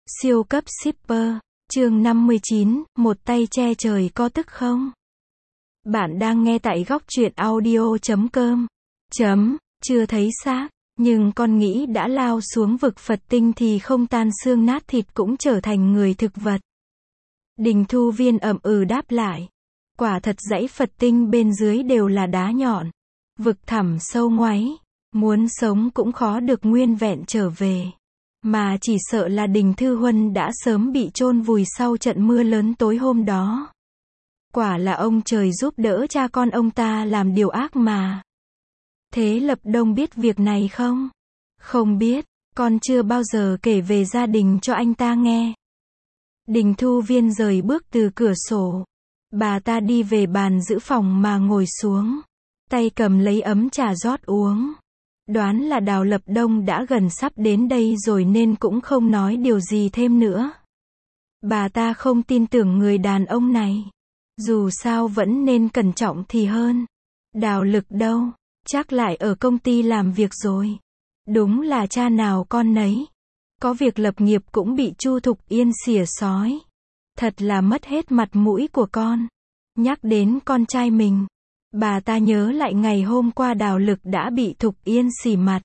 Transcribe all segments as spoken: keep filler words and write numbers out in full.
Siêu cấp shipper, chương năm mươi chín, một tay che trời có tức không? Bạn đang nghe tại góc truyện audio chấm com. Chấm, chưa thấy xác, nhưng con nghĩ đã lao xuống vực Phật tinh thì không tan xương nát thịt cũng trở thành người thực vật. Đình Thu Viên ậm ừ đáp lại. Quả thật dãy Phật tinh bên dưới đều là đá nhọn. Vực thẳm sâu ngoáy, muốn sống cũng khó được nguyên vẹn trở về. Mà chỉ sợ là Đình Thư Huân đã sớm bị chôn vùi sau trận mưa lớn tối hôm đó. Quả là ông trời giúp đỡ cha con ông ta làm điều ác mà. Thế Lập Đông biết việc này không? Không biết, con chưa bao giờ kể về gia đình cho anh ta nghe. Đình Thu Viên rời bước từ cửa sổ. Bà ta đi về bàn giữ phòng mà ngồi xuống. Tay cầm lấy ấm trà rót uống. Đoán là Đào Lập Đông đã gần sắp đến đây rồi nên cũng không nói điều gì thêm nữa. Bà ta không tin tưởng người đàn ông này. Dù sao vẫn nên cẩn trọng thì hơn. Đào Lực đâu? Chắc lại ở công ty làm việc rồi. Đúng là cha nào con nấy. Có việc lập nghiệp cũng bị Chu Thục Yên xỉa xói. Thật là mất hết mặt mũi của con. Nhắc đến con trai mình, bà ta nhớ lại ngày hôm qua Đào Lực đã bị Thục Yên xỉ mặt.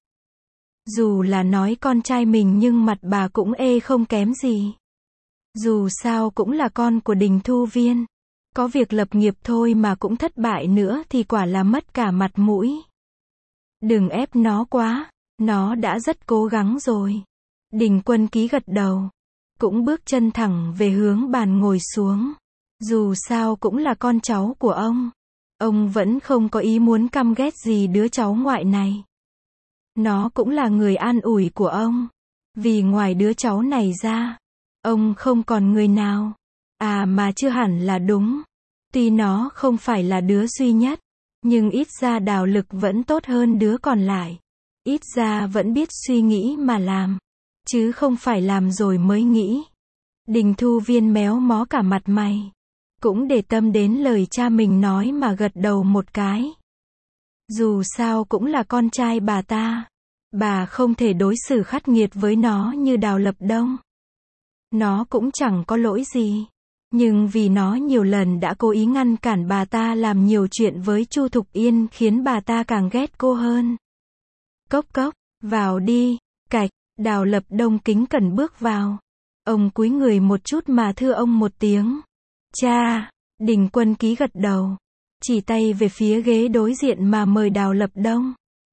Dù là nói con trai mình nhưng mặt bà cũng ê không kém gì. Dù sao cũng là con của Đình Thu Viên. Có việc lập nghiệp thôi mà cũng thất bại nữa thì quả là mất cả mặt mũi. Đừng ép nó quá, nó đã rất cố gắng rồi. Đình Quân Ký gật đầu. Cũng bước chân thẳng về hướng bàn ngồi xuống. Dù sao cũng là con cháu của ông. Ông vẫn không có ý muốn căm ghét gì đứa cháu ngoại này. Nó cũng là người an ủi của ông. Vì ngoài đứa cháu này ra, ông không còn người nào. À mà chưa hẳn là đúng. Tuy nó không phải là đứa duy nhất, nhưng ít ra Đào Lực vẫn tốt hơn đứa còn lại. Ít ra vẫn biết suy nghĩ mà làm, chứ không phải làm rồi mới nghĩ. Đình Thu Viên méo mó cả mặt mày. Cũng để tâm đến lời cha mình nói mà gật đầu một cái. Dù sao cũng là con trai bà ta. Bà không thể đối xử khắc nghiệt với nó như Đào Lập Đông. Nó cũng chẳng có lỗi gì. Nhưng vì nó nhiều lần đã cố ý ngăn cản bà ta làm nhiều chuyện với Chu Thục Yên khiến bà ta càng ghét cô hơn. Cốc cốc, vào đi, cạch, Đào Lập Đông kính cẩn bước vào. Ông cúi người một chút mà thưa ông một tiếng. Cha, Đình Quân Ký gật đầu. Chỉ tay về phía ghế đối diện mà mời Đào Lập Đông.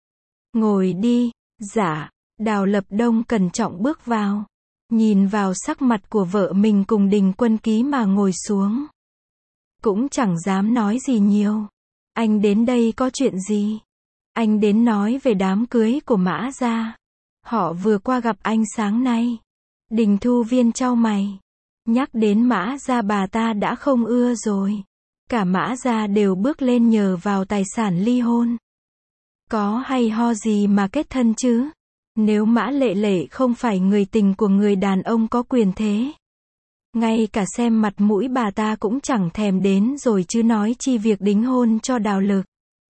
Ngồi đi, dạ, Đào Lập Đông cẩn trọng bước vào. Nhìn vào sắc mặt của vợ mình cùng Đình Quân Ký mà ngồi xuống. Cũng chẳng dám nói gì nhiều. Anh đến đây có chuyện gì? Anh đến nói về đám cưới của Mã gia. Họ vừa qua gặp anh sáng nay. Đình Thu Viên chau mày. Nhắc đến Mã gia bà ta đã không ưa rồi. Cả Mã gia đều bước lên nhờ vào tài sản ly hôn. Có hay ho gì mà kết thân chứ? Nếu Mã Lệ Lệ không phải người tình của người đàn ông có quyền thế. Ngay cả xem mặt mũi bà ta cũng chẳng thèm đến rồi chứ nói chi việc đính hôn cho Đào Lực.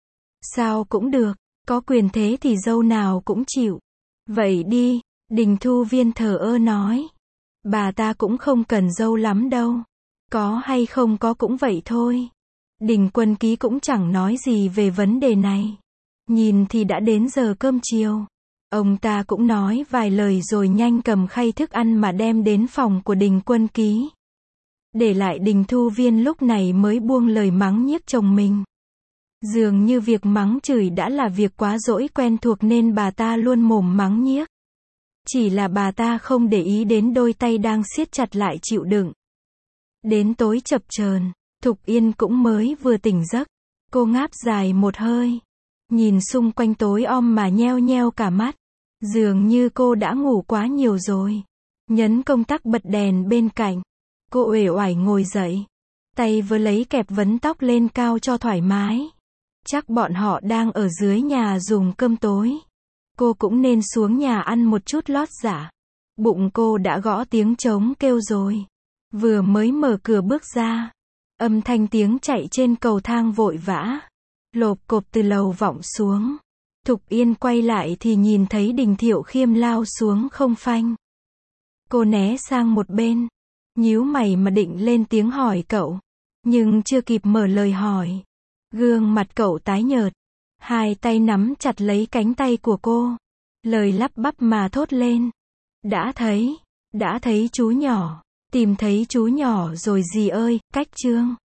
Sao cũng được, có quyền thế thì dâu nào cũng chịu. Vậy đi, Đình Thu Viên thờ ơ nói. Bà ta cũng không cần dâu lắm đâu. Có hay không có cũng vậy thôi. Đình Quân Ký cũng chẳng nói gì về vấn đề này. Nhìn thì đã đến giờ cơm chiều. Ông ta cũng nói vài lời rồi nhanh cầm khay thức ăn mà đem đến phòng của Đình Quân Ký. Để lại Đình Thu Viên lúc này mới buông lời mắng nhiếc chồng mình. Dường như việc mắng chửi đã là việc quá dỗi quen thuộc nên bà ta luôn mồm mắng nhiếc. Chỉ là bà ta không để ý đến đôi tay đang siết chặt lại chịu đựng. Đến tối chập chờn, Thục Yên cũng mới vừa tỉnh giấc. Cô ngáp dài một hơi. Nhìn xung quanh tối om mà nheo nheo cả mắt. Dường như cô đã ngủ quá nhiều rồi. Nhấn công tắc bật đèn bên cạnh. Cô uể oải ngồi dậy. Tay vừa lấy kẹp vấn tóc lên cao cho thoải mái. Chắc bọn họ đang ở dưới nhà dùng cơm tối. Cô cũng nên xuống nhà ăn một chút lót dạ. Bụng cô đã gõ tiếng trống kêu rồi. Vừa mới mở cửa bước ra. Âm thanh tiếng chạy trên cầu thang vội vã. Lộp cộp từ lầu vọng xuống. Thục Yên quay lại thì nhìn thấy Đình Thiệu Khiêm lao xuống không phanh. Cô né sang một bên, nhíu mày mà định lên tiếng hỏi cậu. Nhưng chưa kịp mở lời hỏi. Gương mặt cậu tái nhợt. Hai tay nắm chặt lấy cánh tay của cô. Lời lắp bắp mà thốt lên. Đã thấy, đã thấy chú nhỏ. Tìm thấy chú nhỏ rồi dì ơi, cách Trương.